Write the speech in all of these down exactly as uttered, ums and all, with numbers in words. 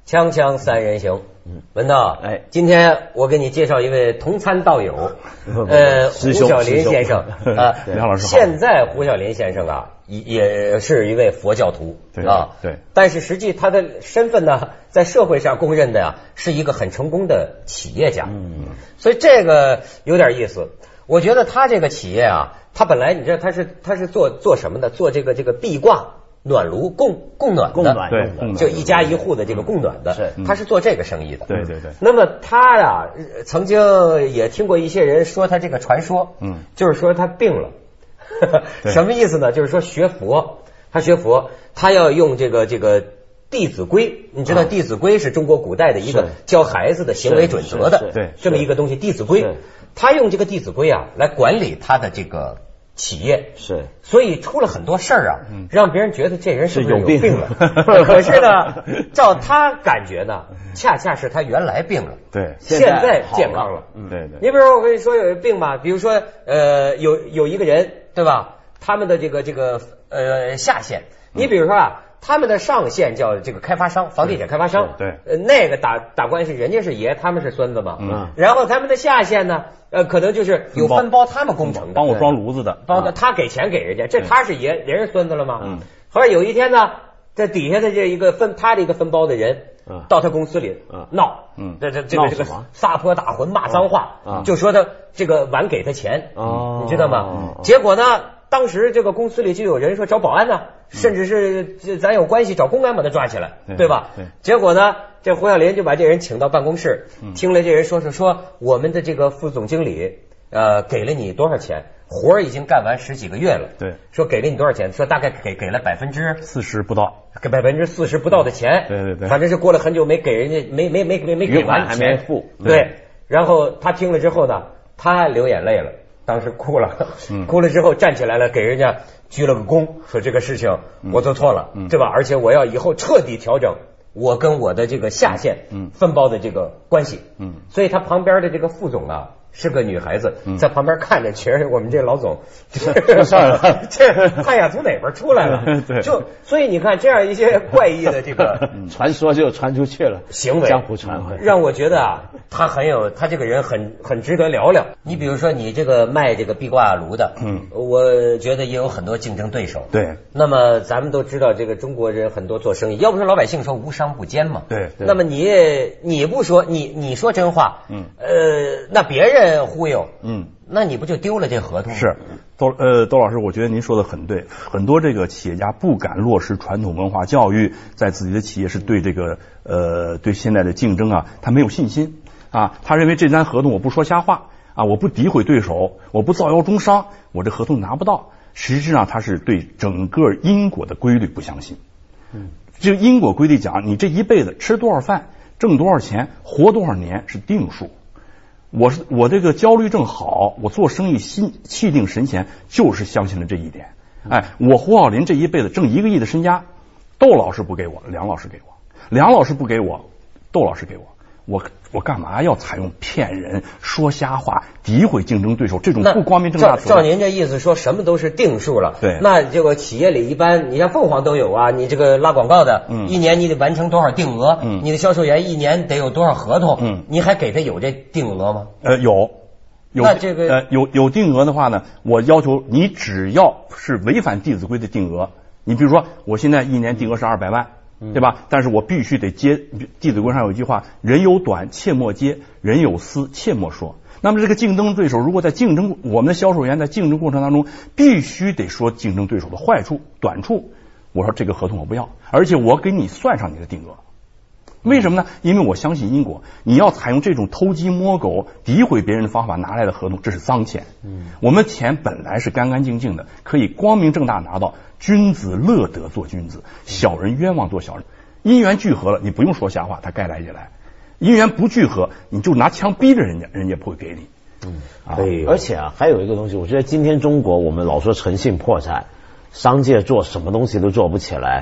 锵锵三人行，文道，哎，今天我给你介绍一位同参道友，呃，胡小林先生啊， 梁老师好。 现在胡小林先生啊，也是一位佛教徒啊， 对， 但是实际他的身份呢，在社会上公认的呀，是一个很成功的企业家，嗯，所以这个有点意思。我觉得他这个企业啊，他本来你知道他是他是做做什么的？做这个这个壁挂。暖炉供供暖的， 供暖对， 就一家一户的这个供暖的， 是他是做这个生意的。 对对对。 那么他呀，曾经也听过一些人说他这个传说，嗯，就是说他病了，什么意思呢？就是说学佛，他学佛，他要用这个这个《弟子规》，你知道《弟子规》是中国古代的一个教孩子的行为准则的， 对， 这么一个东西，《弟子规》，他用这个《弟子规》啊来管理他的这个。企业是， 所以出了很多事儿啊，嗯、让别人觉得这人是不是有病了？可是呢，照他感觉呢，恰恰是他原来病了， 对， 现在健康了。 嗯，对对。 你比如说，我跟你说有病吧，比如说呃，有有一个人，对吧？他们的这个这个呃下线，你比如说啊。他们的上线叫这个开发商，房地产开发商， 对， 呃，那个打打官司，人家是爷，他们是孙子嘛， 嗯， 然后他们的下线呢，呃，可能就是有分包他们工程的， 帮我装炉子的， 帮他他给钱给人家，这他是爷，人是孙子了吗？嗯，后来有一天呢，这底下的这一个分他的一个分包的人，到他公司里闹，嗯，这这这个这个撒泼打浑骂脏话，就说他这个晚给他钱，你知道吗？结果呢？当时这个公司里就有人说找保安呢，甚至是咱有关系找公安把他抓起来，对吧？结果呢，这胡小林就把这人请到办公室，听了这人说是说我们的这个副总经理呃给了你多少钱，活儿已经干完十几个月了， 对， 说给了你多少钱，说大概给给了百分之四十不到， 给百分之四十不到的钱， 对对对， 反正是过了很久没给人家没没没没没给完还没付， 对，然后他听了之后呢，他流眼泪了。当时哭了，哭了之后站起来了，给人家鞠了个躬，说这个事情我做错了，对吧？而且我要以后彻底调整我跟我的这个下线分包的这个关系。嗯，所以他旁边的这个副总啊是个女孩子，在旁边看着，觉得我们这老总这上了，这看呀从哪边出来了？就所以你看这样一些怪异的这个传说就传出去了， 行为江湖传闻， 让我觉得啊，他很有他这个人很很值得聊聊。你比如说你这个卖这个壁挂炉的，嗯，我觉得也有很多竞争对手。 对， 那么咱们都知道，这个中国人很多做生意，要不是老百姓说无商不奸嘛。 对， 那么你你不说你你说真话，嗯，呃，那别人。忽悠，嗯，那你不就丢了这合同？ 是，窦呃窦老师，我觉得您说的很对，很多这个企业家不敢落实传统文化教育，在自己的企业是对这个呃对现在的竞争啊，他没有信心啊，他认为这单合同我不说瞎话啊，我不诋毁对手，我不造谣中伤，我这合同拿不到。实际上他是对整个因果的规律不相信。嗯，这个因果规律讲，你这一辈子吃多少饭，挣多少钱，活多少年是定数。我是我这个焦虑症好，我做生意心气定神闲，就是相信了这一点。哎，我胡小林这一辈子挣一个亿的身家，窦老师不给我，梁老师给我，梁老师不给我，窦老师给我，我我干嘛要采用骗人、说瞎话、诋毁竞争对手这种不光明正大的？ 照您这意思说，什么都是定数了。 对， 那这个企业里一般，你像凤凰都有啊，你这个拉广告的，嗯，一年你得完成多少定额，嗯，你的销售员一年得有多少合同，嗯，你还给他有这定额吗？ 呃，有。有那这个呃有有定额的话呢，我要求你只要是违反弟子规的定额，你比如说我现在一年定额是二百万，嗯、对吧？但是我必须得接弟子规上有一句话：人有短，切莫接；人有私，切莫说。那么这个竞争对手如果在竞争，我们的销售员在竞争过程当中必须得说竞争对手的坏处、短处，我说这个合同我不要，而且我给你算上你的定额。为什么呢？因为我相信因果。你要采用这种偷鸡摸狗、诋毁别人的方法拿来的合同，这是脏钱。嗯，我们钱本来是干干净净的，可以光明正大拿到。君子乐得做君子，小人冤枉做小人。因缘聚合了，你不用说瞎话，他该来就来；因缘不聚合，你就拿枪逼着人家，人家不会给你。 嗯，对、啊。而且啊，还有一个东西，我觉得今天中国我们老说诚信破产，商界做什么东西都做不起来。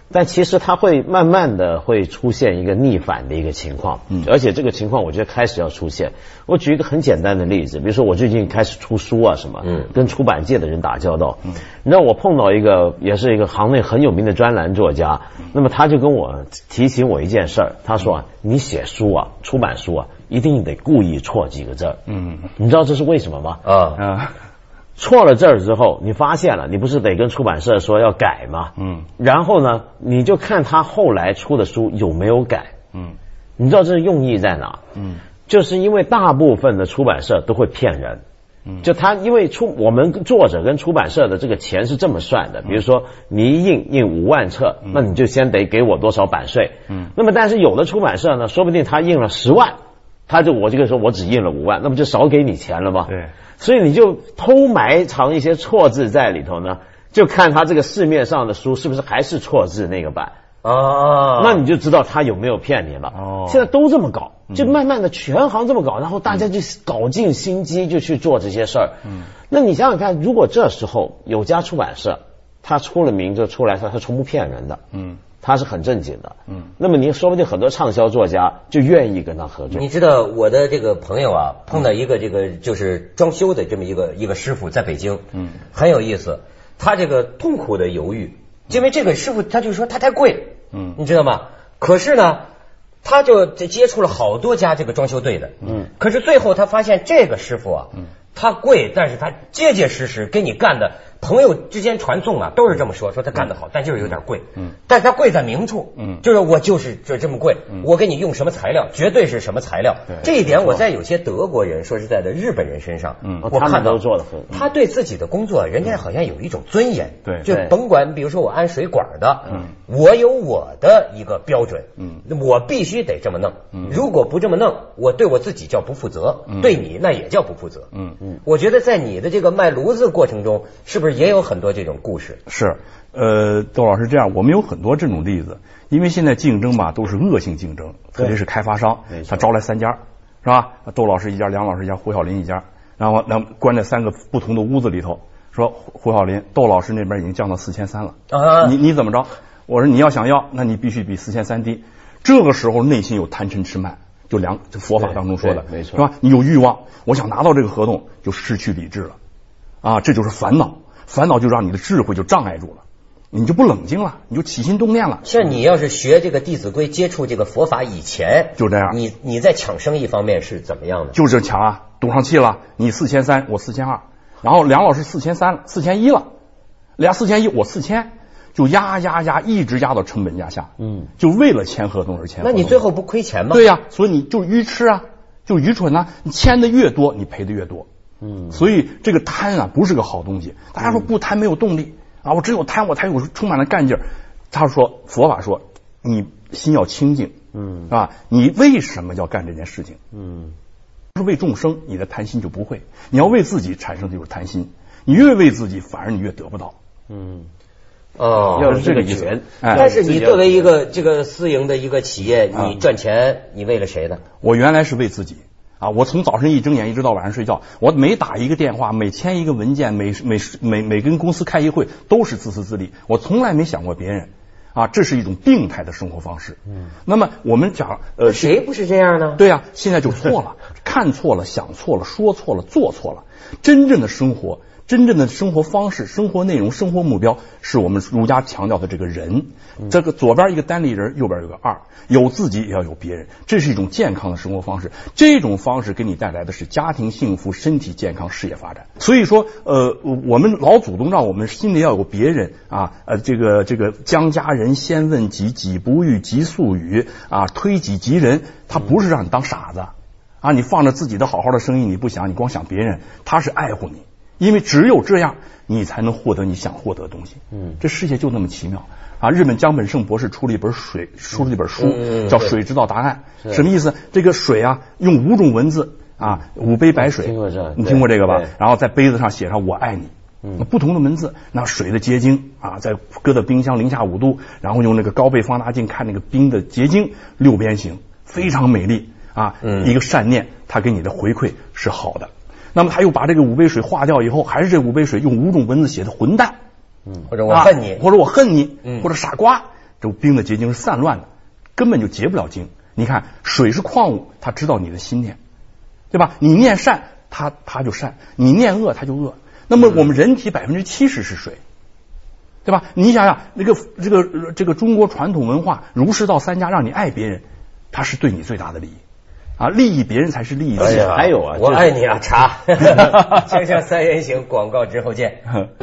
但其实它会慢慢的会出现一个逆反的一个情况，嗯，而且这个情况我觉得开始要出现。我举一个很简单的例子，比如说我最近开始出书啊什么，嗯，跟出版界的人打交道，嗯，你知道我碰到一个也是一个行内很有名的专栏作家，那么他就跟我提醒我一件事儿，他说啊，你写书啊，出版书啊，一定得故意错几个字儿，嗯，你知道这是为什么吗？啊啊。错了字儿之后，你发现了，你不是得跟出版社说要改吗？嗯，然后呢，你就看他后来出的书有没有改。嗯，你知道这是用意在哪？嗯，就是因为大部分的出版社都会骗人。嗯，就他因为出我们作者跟出版社的这个钱是这么算的，比如说你一印印五万册，那你就先得给我多少版税。嗯，那么但是有的出版社呢，说不定他印了十万，他就我这个时候我只印了五万，那不就少给你钱了吗？对。所以你就偷埋藏一些错字在里头呢，就看他这个市面上的书是不是还是错字那个版啊，那你就知道他有没有骗你了。哦，现在都这么搞，就慢慢的全行这么搞，然后大家就搞尽心机就去做这些事儿。嗯，那你想想看，如果这时候有家出版社，他出了名就出来说他从不骗人的，嗯。他是很正经的，嗯，那么您说不定很多畅销作家就愿意跟他合作。 你知道我的这个朋友啊，碰到一个这个就是装修的这么一个一个师傅，在北京，嗯，很有意思。他这个痛苦的犹豫，因为这个师傅他就说他太贵，嗯，你知道吗？可是呢，他就接触了好多家这个装修队的，嗯，可是最后他发现这个师傅啊，嗯，他贵，但是他结结实实给你干的。朋友之间传颂啊，都是这么说，说他干得好，但就是有点贵。嗯，但他贵在明处。嗯，就是我就是就这么贵，我给你用什么材料，绝对是什么材料。这一点我在有些德国人，说实在的，日本人身上，嗯，我看到做的很。 他对自己的工作，人家好像有一种尊严。对，就甭管，比如说我安水管的，嗯，我有我的一个标准，嗯，我必须得这么弄。嗯，如果不这么弄，我对我自己叫不负责，对你那也叫不负责。嗯嗯，我觉得在你的这个卖炉子过程中，是不是也有很多这种故事？ 是，呃，窦老师这样，我们有很多这种例子，因为现在竞争吧都是恶性竞争，特别是开发商，他招来三家，是吧？窦老师一家，梁老师一家，胡小林一家，然后那关在三个不同的屋子里头，说胡小林，窦老师那边已经降到四千三了，啊，你你怎么着？我说你要想要，那你必须比四千三低。这个时候内心有贪嗔痴慢，就梁就佛法当中说的，没错，是吧？你有欲望，我想拿到这个合同，就失去理智了，啊，这就是烦恼。烦恼就让你的智慧就障碍住了，你就不冷静了，你就起心动念了。 像你要是学这个《弟子规》，接触这个佛法以前， 就这样。 你你在抢生意方面是怎么样的？ 就是抢啊，赌上气了。你四千三，我四千二，然后梁老师四千三，四千一了，俩四千一，我四千，就压压压，一直压到成本价下。嗯，就为了签合同而签合同。 那你最后不亏钱吗？ 对呀、啊，所以你就愚痴啊，就愚蠢啊，你签的越多，你赔的越多。嗯，所以这个贪啊不是个好东西。大家说不贪没有动力啊，我只有贪我才有充满了干劲儿。他说佛法说你心要清净，嗯，啊，你为什么要干这件事情？嗯，是为众生，你的贪心就不会。你要为自己产生的就是贪心，你越为自己，反而你越得不到。嗯， 哦， 要是这个意思。 但是你作为一个这个私营的一个企业，你赚钱，你为了谁呢？ 我原来是为自己。啊！我从早晨一睁眼一直到晚上睡觉，我每打一个电话，每签一个文件，每每每每跟公司开一会，都是自私自利。我从来没想过别人，啊，这是一种病态的生活方式。嗯，那么我们讲，呃， 谁不是这样呢？ 对啊，现在就错了，看错了，想错了，说错了，做错了。真正的生活，真正的生活方式、生活内容、生活目标，是我们儒家强调的这个人。这个左边一个单立人，右边有个二，有自己也要有别人，这是一种健康的生活方式。这种方式给你带来的是家庭幸福、身体健康、事业发展。所以说，呃，我们老祖宗让我们心里要有别人啊，呃，这个这个将家人先问己，己不欲即速语啊，推己及人，他不是让你当傻子啊，你放着自己的好好的生意你不想，你光想别人，他是爱护你，因为只有这样，你才能获得你想获得的东西。嗯，这世界就那么奇妙。啊，日本江本胜博士出了一本水，出了一本书，嗯、叫《水知道答案》。什么意思？这个水啊，用五种文字啊，五杯白水， 听过这？ 你听过这个吧？然后在杯子上写上“我爱你”，嗯，不同的文字，那水的结晶啊，在搁到冰箱零下五度，然后用那个高倍放大镜看那个冰的结晶，六边形，非常美丽啊。嗯，一个善念，它给你的回馈是好的。那么他又把这个五杯水化掉以后，还是这五杯水用五种文字写的混蛋。 嗯，或者我恨你， 啊、或者我恨你，嗯，或者傻瓜， 这冰的结晶是散乱的，根本就结不了晶。你看水是矿物，它知道你的心念，对吧？你念善，它它就善；你念恶，它就恶。那么我们人体百分之七十是水，对吧？你想想，那个这个这个中国传统文化儒释道三家让你爱别人，它是对你最大的利益啊，利益别人才是利益自己。 哎呀，还有啊， 我爱你啊，茶。锵锵三人行，广告之后见。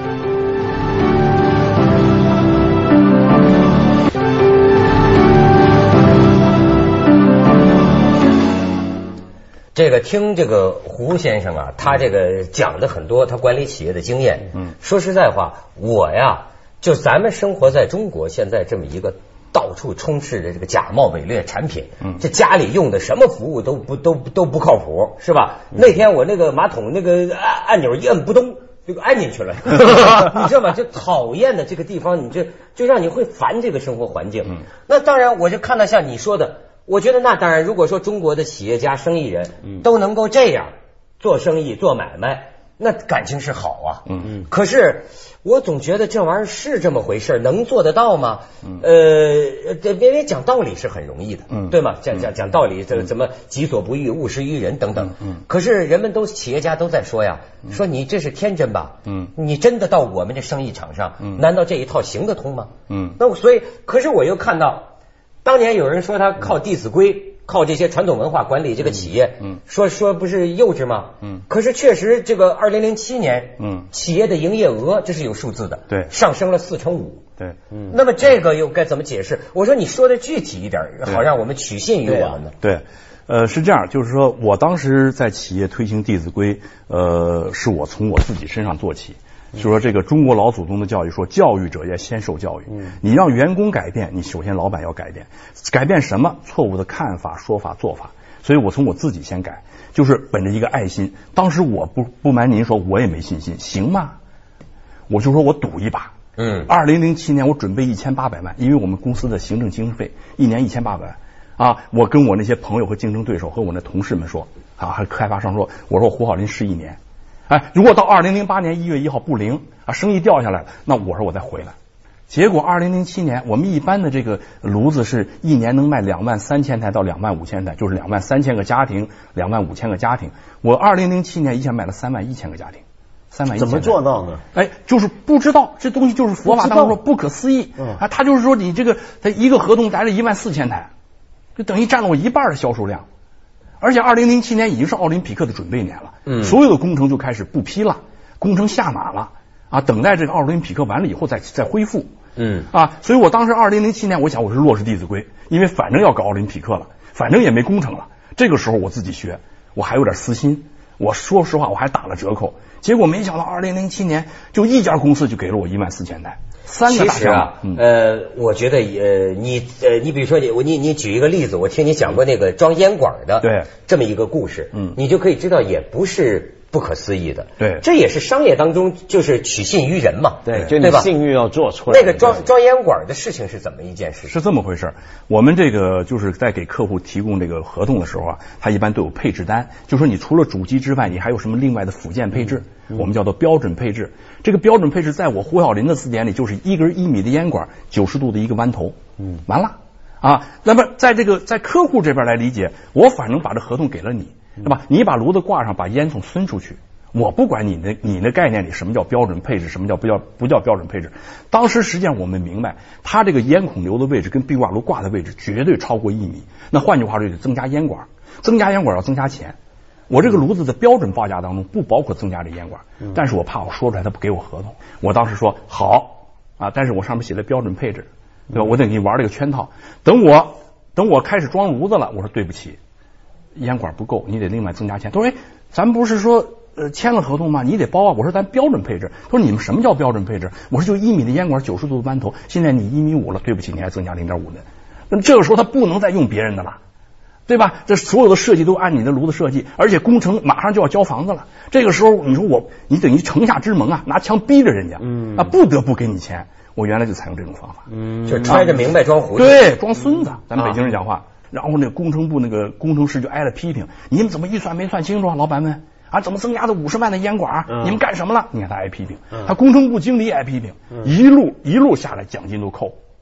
这个听这个胡先生啊，他这个讲的很多他管理企业的经验。嗯，说实在话，我呀，就咱们生活在中国现在这么一个到处充斥着这个假冒伪劣产品，嗯，这家里用的什么服务都不都都不靠谱，是吧？嗯、那天我那个马桶那个按按钮一摁不动，就按进去了，你知道吗？就讨厌的这个地方，你这就让你会烦这个生活环境。嗯，那当然，我就看到像你说的。我觉得那当然，如果说中国的企业家、生意人都能够这样做生意、做买卖，那感情是好啊。嗯嗯。可是我总觉得这玩意儿是这么回事，能做得到吗？嗯。呃，这别别讲道理是很容易的，嗯，对吗？讲讲讲道理，这怎么己所不欲，勿施于人等等。嗯。可是人们都企业家都在说呀，说你这是天真吧？嗯。你真的到我们这生意场上，嗯，难道这一套行得通吗？嗯。那我所以，可是我又看到。当年有人说他靠《弟子规》，靠这些传统文化管理这个企业，嗯，说说不是幼稚吗？嗯，可是确实这个二零零七年，嗯，企业的营业额这是有数字的， 对， 上升了四成五， 对，嗯， 那么这个又该怎么解释？我说你说的具体一点，好让我们取信于我们呢。 对，呃，是这样，就是说我当时在企业推行《弟子规》，呃，是我从我自己身上做起。就说这个中国老祖宗的教育说，教育者要先受教育。嗯，你让员工改变，你首先老板要改变。改变什么？错误的看法、说法、做法。所以我从我自己先改，就是本着一个爱心。当时我不不瞒您说，我也没信心，行吗？我就说我赌一把。嗯，二零零七年我准备一千八百万，因为我们公司的行政经费一年一千八百万啊。我跟我那些朋友和竞争对手和我那同事们说啊，还开发商说，我说胡好林试一年。哎，如果到二零零八年一月一号不灵啊，生意掉下来了，那我说我再回来。结果二零零七年，我们一般的这个炉子是一年能卖两万三千台到两万五千台，就是两万三千个家庭，两万五千个家庭。我二零零七年一下卖了三万一千个家庭，三万一千。 怎么做到呢？ 哎，就是不知道，这东西就是佛法当中说不可思议。嗯啊，他就是说你这个他一个合同来了一万四千台，就等于占了我一半的销售量。而且二零零七年已经是奥林匹克的准备年了，嗯，所有的工程就开始不批了，工程下马了啊，等待这个奥林匹克完了以后再再恢复，嗯啊，所以我当时二零零七年我想我是落实弟子规，因为反正要搞奥林匹克了，反正也没工程了，这个时候我自己学，我还有点私心，我说实话我还打了折扣，结果没想到二零零七年就一家公司就给了我一万四千台。三个大项目啊， 嗯、呃，我觉得呃，你呃，你比如说你我你你举一个例子，我听你讲过那个装烟管的， 对， 这么一个故事，嗯，你就可以知道也不是不可思议的， 对， 这也是商业当中就是取信于人嘛， 对，就你信誉要做出来。那个装装烟管的事情是怎么一件事？ 是这么回事，我们这个就是在给客户提供这个合同的时候啊，他一般都有配置单，就说你除了主机之外，你还有什么另外的附件配置，嗯、我们叫做标准配置。这个标准配置在我胡小林的字典里就是一根一米的烟管，九十度的一个弯头，嗯，完了啊。那么在这个在客户这边来理解，我反正把这合同给了你，对吧？你把炉子挂上，把烟囱伸出去，我不管你的你的概念里什么叫标准配置，什么叫不叫不叫标准配置。当时实际上我们明白，它这个烟孔流的位置跟壁挂炉挂的位置绝对超过一米，那换句话说就增加烟管，增加烟管要增加钱。我这个炉子的标准报价当中不包括增加这烟管，但是我怕我说出来他不给我合同，我当时说好啊，但是我上面写的标准配置，对吧？我得给你玩这个圈套。等我等我开始装炉子了，我说对不起，烟管不够，你得另外增加钱。他说哎，咱不是说呃签了合同吗？你得包啊。我说咱标准配置。他说你们什么叫标准配置？我说就一米的烟管，九十度的弯头，现在你一米五了，对不起，你还增加零点五的。那么这个时候他不能再用别人的了。对吧？这所有的设计都按你的炉子设计，而且工程马上就要交房子了。这个时候，你说我，你等于城下之盟啊，拿枪逼着人家，嗯，啊，不得不给你钱。我原来就采用这种方法， 嗯，就揣着明白装糊涂， 对，装孙子。咱们北京人讲话，啊、然后那个工程部那个工程师就挨了批评，你们怎么预算没算清楚啊，老板们啊，怎么增加的五十万的烟管？嗯、你们干什么了？你看他挨批评，嗯、他工程部经理也挨批评，嗯、一路一路下来奖金都扣。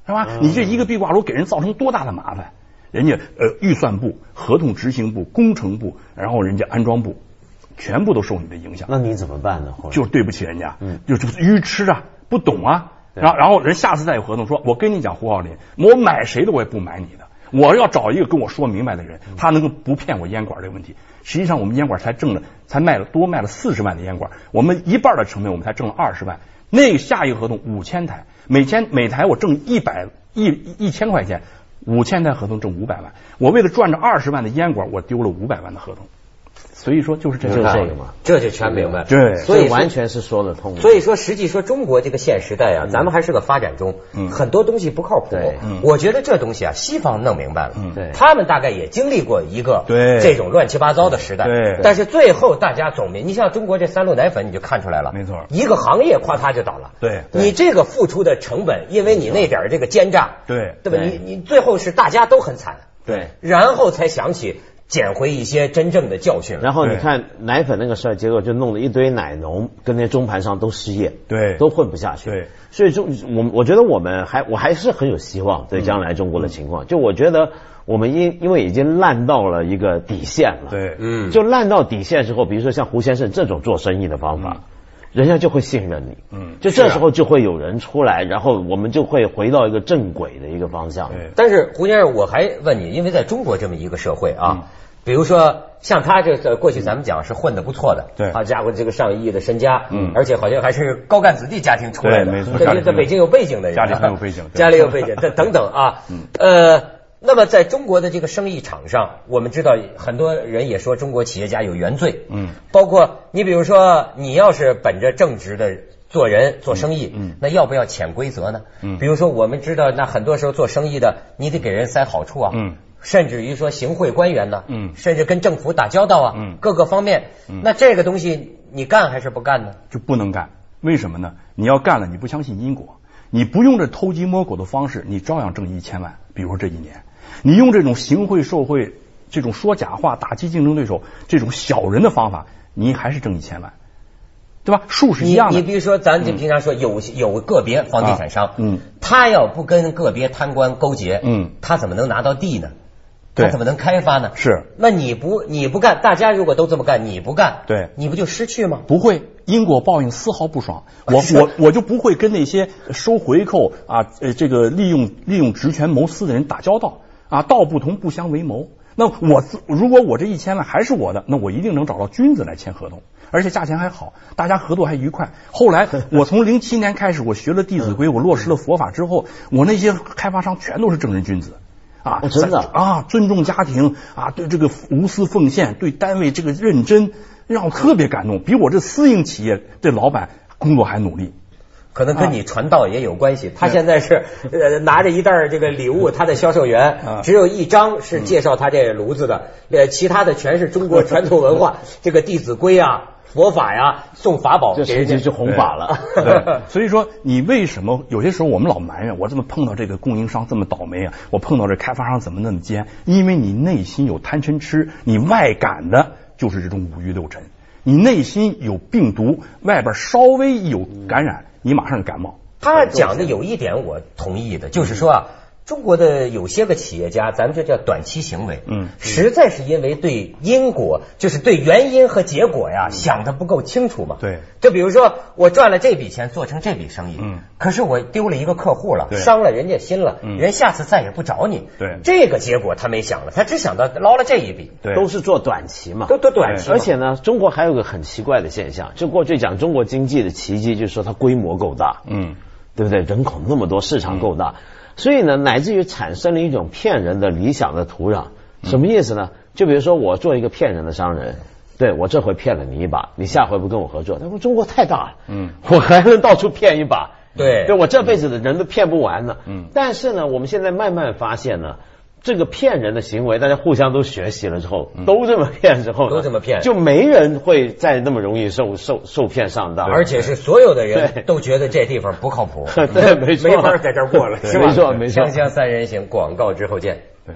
是吧？你这一个壁挂楼给人造成多大的麻烦？人家呃预算部、合同执行部、工程部，然后人家安装部，全部都受你的影响。 那你怎么办呢？ 就是对不起人家，嗯，就就愚痴啊，不懂啊。然后然后人下次再有合同说，我跟你讲胡浩林，我买谁的我也不买你的，我要找一个跟我说明白的人，他能够不骗我烟管这个问题。实际上我们烟管才挣了，才卖了多卖了四十万的烟管，我们一半的成本我们才挣了二十万。那个下一个合同五千台，每天每台我挣一百一一千块钱，五千台合同挣五百万。我为了赚这二十万的烟管，我丢了五百万的合同。所以说就是这个这个嘛， 这就全明白。 对， 所以完全是说得通。 所以说，实际说中国这个现时代啊，咱们还是个发展中，很多东西不靠谱。我觉得这东西啊，西方弄明白了， 对， 他们大概也经历过一个对这种乱七八糟的时代。 对， 但是最后大家总明，你像中国这三鹿奶粉，你就看出来了， 没错， 一个行业夸它就倒了。 对， 你这个付出的成本，因为你那点这个奸诈， 对， 对吧？你你最后是大家都很惨， 对， 然后才想起。捡回一些真正的教训， 然后你看奶粉那个事儿，结果就弄得一堆奶农跟那中盘商都失业， 对， 都混不下去。 对， 所以中我我觉得我们还我还是很有希望对将来中国的情况。嗯、就我觉得我们因因为已经烂到了一个底线了， 对， 嗯，就烂到底线之后，比如说像胡先生这种做生意的方法。嗯人家就会信任你，嗯，就这时候就会有人出来，然后我们就会回到一个正轨的一个方向。 但是胡先生，我还问你，因为在中国这么一个社会啊，嗯、比如说像他这过去咱们讲是混得不错的， 对， 好家伙，这个上亿的身家，嗯，而且好像还是高干子弟家庭出来的， 对，没错， 在在北京有背景的人， 家里很有背景， 家里有背景，等等等啊，嗯，呃。那么在中国的这个生意场上，我们知道很多人也说中国企业家有原罪，嗯，包括你比如说你要是本着正直的做人做生意，嗯，那要不要潜规则呢？嗯，比如说我们知道那很多时候做生意的你得给人塞好处啊，嗯，甚至于说行贿官员呢，嗯，甚至跟政府打交道啊，嗯，各个方面，嗯，那这个东西你干还是不干呢？ 就不能干，为什么呢？你要干了，你不相信因果，你不用这偷鸡摸狗的方式，你照样挣一千万，比如说这一年。你用这种行贿受贿、这种说假话打击竞争对手、这种小人的方法，你还是挣一千万，对吧？数是一样的。 你你比如说，咱就平常说有有个别房地产商，嗯，他要不跟个别贪官勾结，嗯，他怎么能拿到地呢？他怎么能开发呢？ 是。 那你不你不干，大家如果都这么干，你不干， 对， 你不就失去吗？ 不会，因果报应丝毫不爽。我我我就不会跟那些收回扣啊，呃，这个利用利用职权谋私的人打交道。啊，道不同不相为谋。那我如果我这一千万还是我的，那我一定能找到君子来签合同，而且价钱还好，大家合作还愉快。后来我从零七年开始，我学了《弟子规》，我落实了佛法之后，我那些开发商全都是正人君子啊， 真的啊，尊重家庭啊，对这个无私奉献，对单位这个认真，让我特别感动，比我这私营企业的老板工作还努力。 可能跟你传道也有关系。他现在是呃拿着一袋这个礼物，他的销售员只有一张是介绍他这炉子的，呃，其他的全是中国传统文化，这个《弟子规》啊、佛法呀、送法宝， 这实际是弘法了。 对，所以说你为什么有些时候我们老埋怨我这么碰到这个供应商这么倒霉啊？我碰到这开发商怎么那么奸？因为你内心有贪嗔痴，你外感的就是这种五欲六尘，你内心有病毒，外边稍微一有感染。你马上就感冒。 他讲的有一点我同意的，就是说啊，中国的有些个企业家，咱们这叫短期行为，嗯，实在是因为对因果，就是对原因和结果呀，想的不够清楚嘛。 对， 就比如说我赚了这笔钱，做成这笔生意，嗯，可是我丢了一个客户了，伤了人家心了，人下次再也不找你。 对， 这个结果他没想了，他只想到捞了这一笔。 对，都是做短期嘛， 都都短期。 而且呢，中国还有个很奇怪的现象，就过去讲中国经济的奇迹，就是说它规模够大，嗯，对不对？人口那么多，市场够大。所以呢，乃至于产生了一种骗人的理想的土壤。什么意思呢？就比如说我做一个骗人的商人，对，我这回骗了你一把，你下回不跟我合作，他说中国太大了，嗯，我还能到处骗一把， 对， 对我这辈子的人都骗不完呢。嗯，但是呢，我们现在慢慢发现呢，这个骗人的行为，大家互相都学习了之后，都这么骗之后， 都这么骗， 就没人会再那么容易受受受骗上当， 而且是所有的人都觉得这地方不靠谱， 对，没错， 没法在这儿过了，是吧？ 没错，没错。 锵锵三人行，广告之后见。对。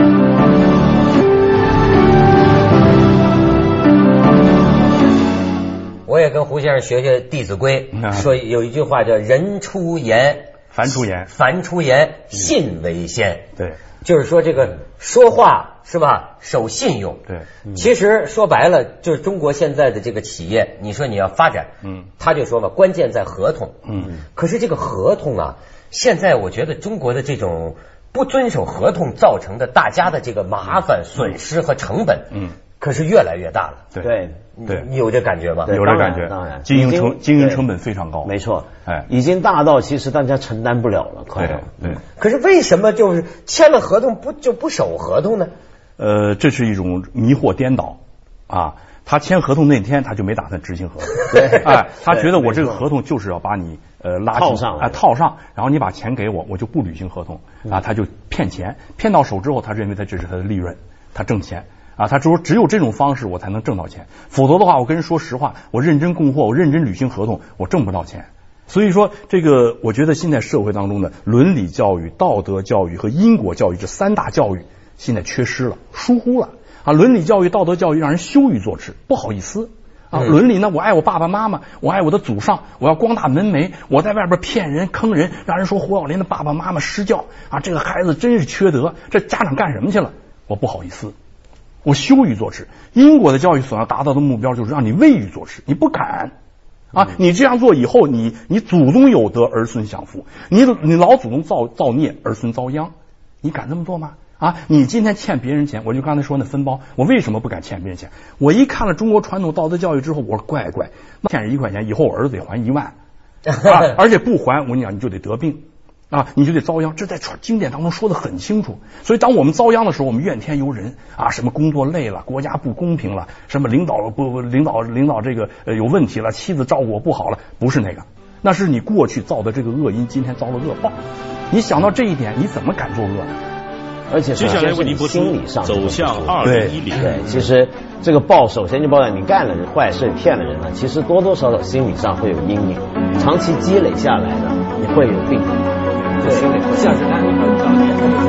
我也也跟胡先生学学《弟子规》，说有一句话叫人出言， 凡出言， 凡出言，信为先。 对， 就是说这个说话是吧，守信用。 对， 其实说白了，就是中国现在的这个企业，你说你要发展，嗯，他就说嘛，关键在合同。嗯，可是这个合同啊，现在我觉得中国的这种不遵守合同造成的大家的这个麻烦、损失和成本，嗯，可是越来越大了。 对。 对， 你有这感觉吗？ 有这感觉，当然，经营成经营成本非常高， 没错，哎，已经大到其实大家承担不了了，快要。对， 可是为什么就是签了合同不就不守合同呢？ 呃，这是一种迷惑颠倒啊！他签合同那天他就没打算执行合同， 对， 哎，他觉得我这个合同就是要把你呃拉套上， 哎套上，然后你把钱给我，我就不履行合同啊，他就骗钱，骗到手之后，他认为他这是他的利润，他挣钱。啊，他说只有这种方式我才能挣到钱，否则的话，我跟人说实话，我认真供货，我认真履行合同，我挣不到钱。所以说，这个我觉得现在社会当中的伦理教育、道德教育和因果教育这三大教育现在缺失了、疏忽了。啊，伦理教育、道德教育让人羞于做之，不好意思。啊，伦理呢，我爱我爸爸妈妈，我爱我的祖上，我要光大门楣，我在外边骗人、坑人，让人说胡小林的爸爸妈妈失教啊，这个孩子真是缺德，这家长干什么去了？我不好意思。我羞于做事，因果的教育所要达到的目标就是让你畏于做事，你不敢啊！你这样做以后，你你祖宗有德，儿孙享福；你你老祖宗造造孽，儿孙遭殃。你敢这么做吗？啊！你今天欠别人钱，我就刚才说那分包，我为什么不敢欠别人钱？我一看了中国传统道德教育之后，我说乖乖，欠人一块钱，以后我儿子得还一万，啊！而且不还，我跟你讲，你就得得病。啊，你就得遭殃，这在经典当中说得很清楚。所以当我们遭殃的时候，我们怨天尤人啊，什么工作累了，国家不公平了，什么领导不领导领导这个呃有问题了，妻子照顾我不好了，不是那个，那是你过去造的这个恶因，今天遭了恶报。你想到这一点，你怎么敢作恶呢？ 而且接下来为您播出心理上走向二零一零。 对，其实这个报首先就报在你干了坏事骗了人呢，其实多多少少心理上会有阴影，长期积累下来呢，你会有病。 对，像是他那个早年。